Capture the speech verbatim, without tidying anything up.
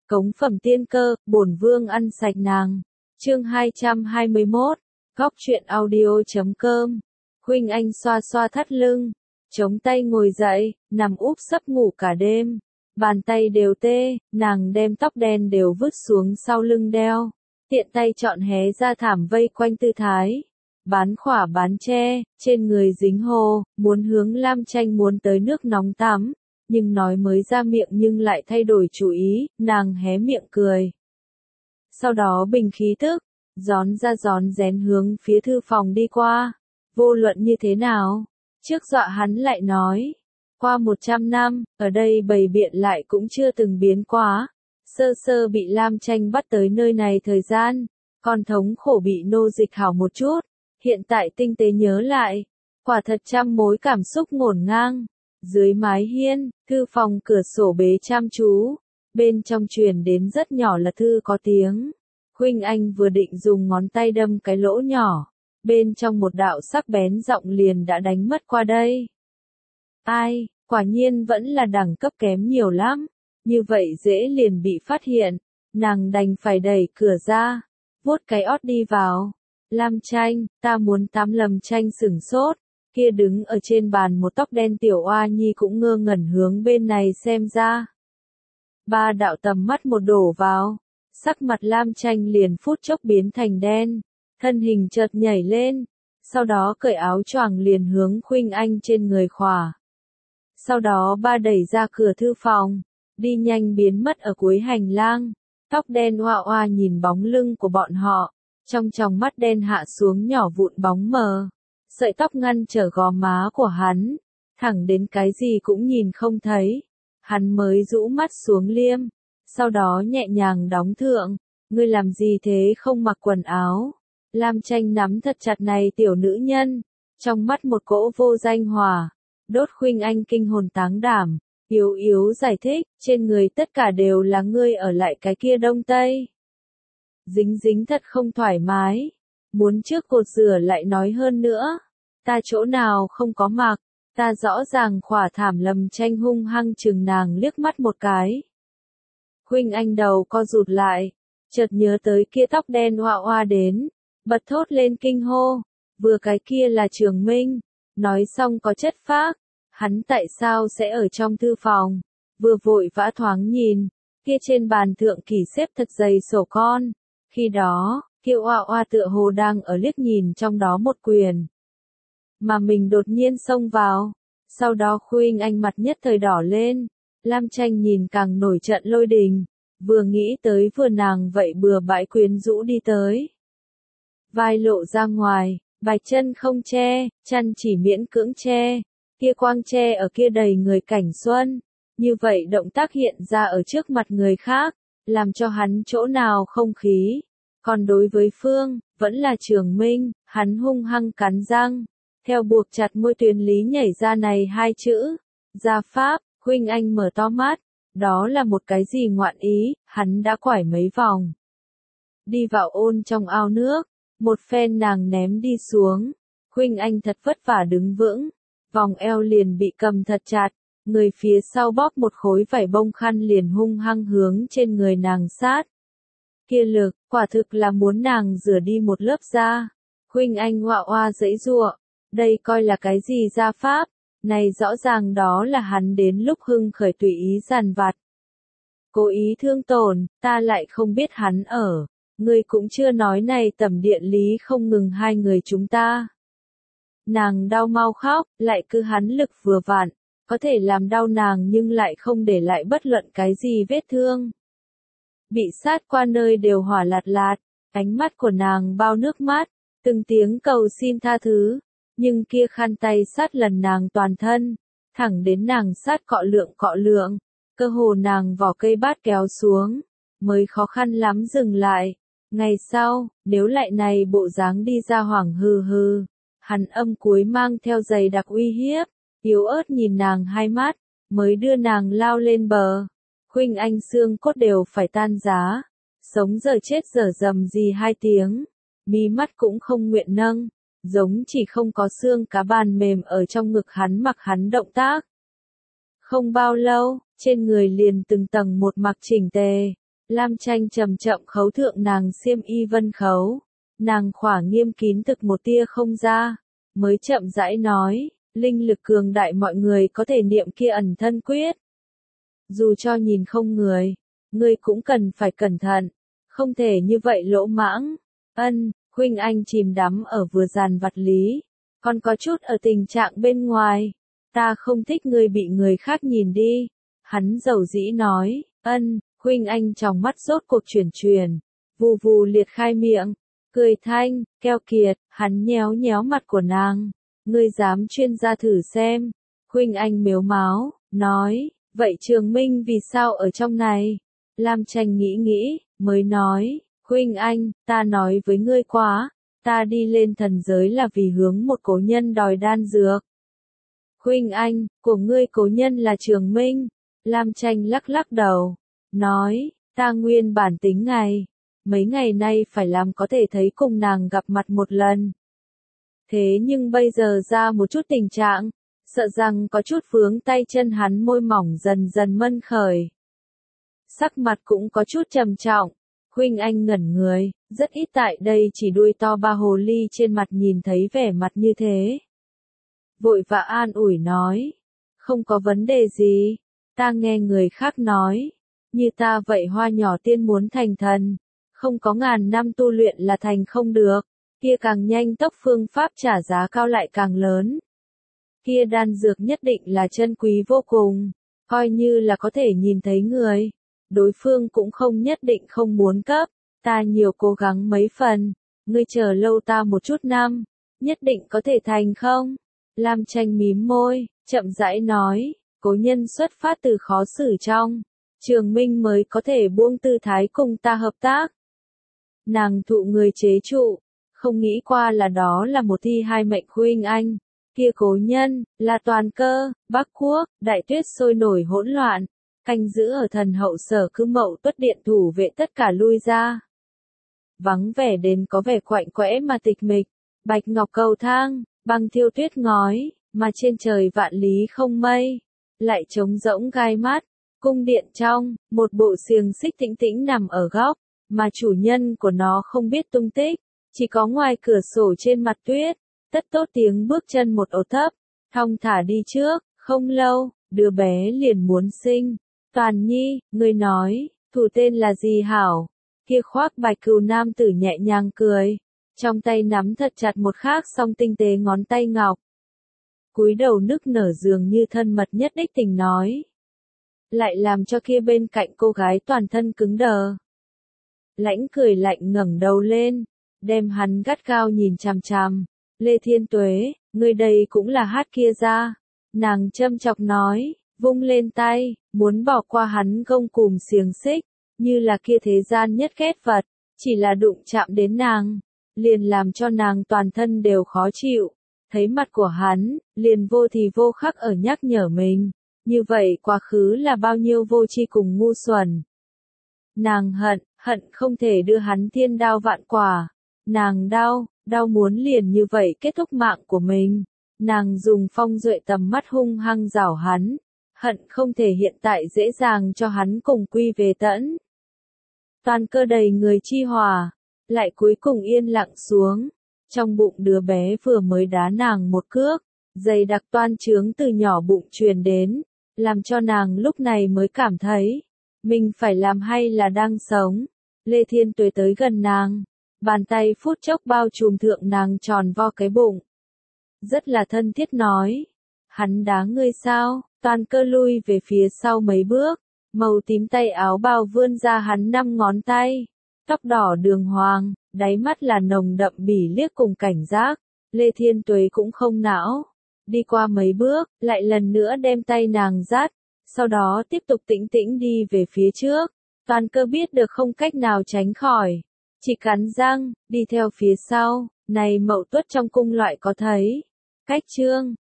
Cống phẩm tiên cơ, bổn vương ăn sạch nàng. Chương hai trăm hai mươi mốt, góc truyện audio chấm com. Huynh Anh xoa xoa thắt lưng, chống tay ngồi dậy, nằm úp sấp ngủ cả đêm. Bàn tay đều tê, nàng đem tóc đen đều vứt xuống sau lưng đeo. Tiện tay chọn hé ra thảm vây quanh tư thái. Bán khỏa bán che, trên người dính hồ, muốn hướng Lam Tranh muốn tới nước nóng tắm. Nhưng nói mới ra miệng nhưng lại thay đổi chủ ý, nàng hé miệng cười. Sau đó bình khí tức, gión ra gión rén hướng phía thư phòng đi qua. Vô luận như thế nào? Trước dọa hắn lại nói. Qua một trăm năm, ở đây bày biện lại cũng chưa từng biến quá. Sơ sơ bị Lam Tranh bắt tới nơi này thời gian, còn thống khổ bị nô dịch hảo một chút. Hiện tại tinh tế nhớ lại, quả thật trăm mối cảm xúc ngổn ngang. Dưới mái hiên, thư phòng cửa sổ bế chăm chú, bên trong truyền đến rất nhỏ là thư có tiếng. Huynh Anh vừa định dùng ngón tay đâm cái lỗ nhỏ, bên trong một đạo sắc bén giọng liền đã đánh mất qua đây. Ai, quả nhiên vẫn là đẳng cấp kém nhiều lắm, như vậy dễ liền bị phát hiện, nàng đành phải đẩy cửa ra, vuốt cái ót đi vào. Lam Tranh, ta muốn tắm. Lâm Tranh sửng sốt. Kia đứng ở trên bàn một tóc đen tiểu oa nhi cũng ngơ ngẩn hướng bên này xem ra. Ba đạo tầm mắt một đổ vào, sắc mặt Lam Tranh liền phút chốc biến thành đen, thân hình chợt nhảy lên, sau đó cởi áo choàng liền hướng Huynh Anh trên người khỏa. Sau đó ba đẩy ra cửa thư phòng, đi nhanh biến mất ở cuối hành lang, tóc đen oa oa nhìn bóng lưng của bọn họ, trong tròng mắt đen hạ xuống nhỏ vụn bóng mờ. Sợi tóc ngăn trở gò má của hắn, thẳng đến cái gì cũng nhìn không thấy. Hắn mới rũ mắt xuống liêm, sau đó nhẹ nhàng đóng thượng. Ngươi làm gì thế không mặc quần áo? Lam Tranh nắm thật chặt này tiểu nữ nhân, trong mắt một cỗ vô danh hỏa, đốt Huynh Anh kinh hồn táng đảm, yếu yếu giải thích, trên người tất cả đều là ngươi ở lại cái kia đông tây. Dính dính thật không thoải mái. Muốn trước cột rửa lại nói hơn nữa. Ta chỗ nào không có mặc, ta rõ ràng khỏa thảm. Lâm Tranh hung hăng chừng nàng liếc mắt một cái. Huynh Anh đầu co rụt lại, chợt nhớ tới kia tóc đen oa oa đến, bật thốt lên kinh hô, vừa cái kia là Trường Minh, nói xong có chất phác, hắn tại sao sẽ ở trong thư phòng, vừa vội vã thoáng nhìn, kia trên bàn thượng kỷ xếp thật dày sổ con, khi đó, kia oa oa tựa hồ đang ở liếc nhìn trong đó một quyền. Mà mình đột nhiên xông vào, sau đó Huynh Anh mặt nhất thời đỏ lên, Lam Tranh nhìn càng nổi trận lôi đình, vừa nghĩ tới vừa nàng vậy bừa bãi quyến rũ đi tới. Vai lộ ra ngoài, bạch chân không che, chân chỉ miễn cưỡng che, kia quang che ở kia đầy người cảnh xuân, như vậy động tác hiện ra ở trước mặt người khác, làm cho hắn chỗ nào không khí. Còn đối với Phương, vẫn là Trường Minh, hắn hung hăng cắn răng, theo buộc chặt môi tuyến lý nhảy ra này hai chữ, gia pháp. Huynh Anh mở to mắt, đó là một cái gì ngoạn ý, hắn đã quải mấy vòng. Đi vào ôn trong ao nước, một phen nàng ném đi xuống, Huynh Anh thật vất vả đứng vững, vòng eo liền bị cầm thật chặt, người phía sau bóp một khối vải bông khăn liền hung hăng hướng trên người nàng sát. Kia lực, quả thực là muốn nàng rửa đi một lớp da. Huynh Anh oa oa giãy giụa, đây coi là cái gì gia pháp? Này rõ ràng đó là hắn đến lúc hưng khởi tùy ý giàn vặt. Cố ý thương tổn, ta lại không biết hắn ở. Ngươi cũng chưa nói này tầm điện lý không ngừng hai người chúng ta. Nàng đau mau khóc, lại cứ hắn lực vừa vặn, có thể làm đau nàng nhưng lại không để lại bất luận cái gì vết thương. Bị sát qua nơi đều hỏa lạt lạt, ánh mắt của nàng bao nước mắt, từng tiếng cầu xin tha thứ. Nhưng kia khăn tay sát lần nàng toàn thân, thẳng đến nàng sát cọ lượng cọ lượng, cơ hồ nàng vỏ cây bát kéo xuống, mới khó khăn lắm dừng lại. Ngày sau, nếu lại này bộ dáng đi ra hoảng hừ hừ, hắn âm cuối mang theo dày đặc uy hiếp, yếu ớt nhìn nàng hai mắt, mới đưa nàng lao lên bờ. Huynh Anh xương cốt đều phải tan giá, sống giờ chết giờ dầm gì hai tiếng, mí mắt cũng không nguyện nâng. Giống chỉ không có xương cá bàn mềm ở trong ngực hắn mặc hắn động tác. Không bao lâu, trên người liền từng tầng một mặc chỉnh tề, Lam Tranh chậm chậm khấu thượng nàng xiêm y vân khấu. Nàng khỏa nghiêm kín thực một tia không ra. Mới chậm rãi nói, linh lực cường đại mọi người có thể niệm kia ẩn thân quyết. Dù cho nhìn không người, ngươi cũng cần phải cẩn thận. Không thể như vậy lỗ mãng. Ân, huynh anh chìm đắm ở vừa dàn vặt lý. Còn có chút ở tình trạng bên ngoài. Ta không thích ngươi bị người khác nhìn đi. Hắn dầu dĩ nói, ân, huynh anh trong mắt rốt cuộc chuyển chuyển. Vù vù liệt khai miệng. Cười thanh, keo kiệt, hắn nhéo nhéo mặt của nàng. Ngươi dám chuyên gia thử xem. Huynh anh mếu máo, nói, vậy Trường Minh vì sao ở trong này? Lam Tranh nghĩ nghĩ, mới nói, huynh anh, ta nói với ngươi quá, ta đi lên thần giới là vì hướng một cố nhân đòi đan dược. Huynh anh, của ngươi cố nhân là Trường Minh. Lam Tranh lắc lắc đầu, nói, ta nguyên bản tính ngày, mấy ngày nay phải làm có thể thấy cùng nàng gặp mặt một lần. Thế nhưng bây giờ ra một chút tình trạng, sợ rằng có chút vướng tay chân hắn môi mỏng dần dần mân khởi. Sắc mặt cũng có chút trầm trọng, huynh anh ngẩn người, rất ít tại đây chỉ đuôi to ba hồ ly trên mặt nhìn thấy vẻ mặt như thế. Vội vã an ủi nói, không có vấn đề gì, ta nghe người khác nói, như ta vậy hoa nhỏ tiên muốn thành thần, không có ngàn năm tu luyện là thành không được, kia càng nhanh tốc phương pháp trả giá cao lại càng lớn. Kia đan dược nhất định là chân quý vô cùng, coi như là có thể nhìn thấy người, đối phương cũng không nhất định không muốn cấp, ta nhiều cố gắng mấy phần, ngươi chờ lâu ta một chút năm, nhất định có thể thành không? Lam Tranh mím môi, chậm rãi nói, cố nhân xuất phát từ khó xử trong, Trường Minh mới có thể buông tư thái cùng ta hợp tác. Nàng thụ người chế trụ, không nghĩ qua là đó là một thi hai mệnh huynh anh. Kia cố nhân, là Toàn Cơ, Bắc Quốc, đại tuyết sôi nổi hỗn loạn, canh giữ ở thần hậu sở cứ Mậu Tuất điện thủ vệ tất cả lui ra. Vắng vẻ đến có vẻ quạnh quẽ mà tịch mịch, bạch ngọc cầu thang, băng thiêu tuyết ngói, mà trên trời vạn lý không mây, lại trống rỗng gai mắt, cung điện trong, một bộ xiềng xích tĩnh tĩnh nằm ở góc, mà chủ nhân của nó không biết tung tích, chỉ có ngoài cửa sổ trên mặt tuyết. Tất tốt tiếng bước chân một ổ thấp, thong thả đi trước, không lâu, đứa bé liền muốn sinh. Toàn Nhi, ngươi nói, thủ tên là gì hảo? Kia khoác bạch cừu nam tử nhẹ nhàng cười, trong tay nắm thật chặt một khác song tinh tế ngón tay ngọc. Cúi đầu nức nở dường như thân mật nhất đích tình nói. Lại làm cho kia bên cạnh cô gái toàn thân cứng đờ. Lãnh cười lạnh ngẩng đầu lên, đem hắn gắt gao nhìn chằm chằm. Lê Thiên Tuế, ngươi đây cũng là hát kia ra. Nàng châm chọc nói, vung lên tay, muốn bỏ qua hắn gông cùm xiềng xích, như là kia thế gian nhất ghét vật, chỉ là đụng chạm đến nàng, liền làm cho nàng toàn thân đều khó chịu. Thấy mặt của hắn, liền vô thì vô khắc ở nhắc nhở mình, như vậy quá khứ là bao nhiêu vô tri cùng ngu xuẩn. Nàng hận, hận không thể đưa hắn thiên đao vạn quả. Nàng đau, đau muốn liền như vậy kết thúc mạng của mình. Nàng dùng phong duệ tầm mắt hung hăng rảo hắn, hận không thể hiện tại dễ dàng cho hắn cùng quy về tẫn. Toàn Cơ đầy người chi hòa, lại cuối cùng yên lặng xuống. Trong bụng đứa bé vừa mới đá nàng một cước, dày đặc toan trướng từ nhỏ bụng truyền đến, làm cho nàng lúc này mới cảm thấy, mình phải làm hay là đang sống. Lê Thiên Tuế tới gần nàng, bàn tay phút chốc bao trùm thượng nàng tròn vo cái bụng. Rất là thân thiết nói, hắn đá ngươi sao? Toàn Cơ lui về phía sau mấy bước, màu tím tay áo bao vươn ra hắn năm ngón tay, tóc đỏ đường hoàng, đáy mắt là nồng đậm bỉ liếc cùng cảnh giác. Lê Thiên Tuế cũng không não, đi qua mấy bước, lại lần nữa đem tay nàng dắt, sau đó tiếp tục tĩnh tĩnh đi về phía trước. Toàn Cơ biết được không cách nào tránh khỏi, chỉ cắn răng, đi theo phía sau. Này Mậu Tuất trong cung loại có thấy, cách chương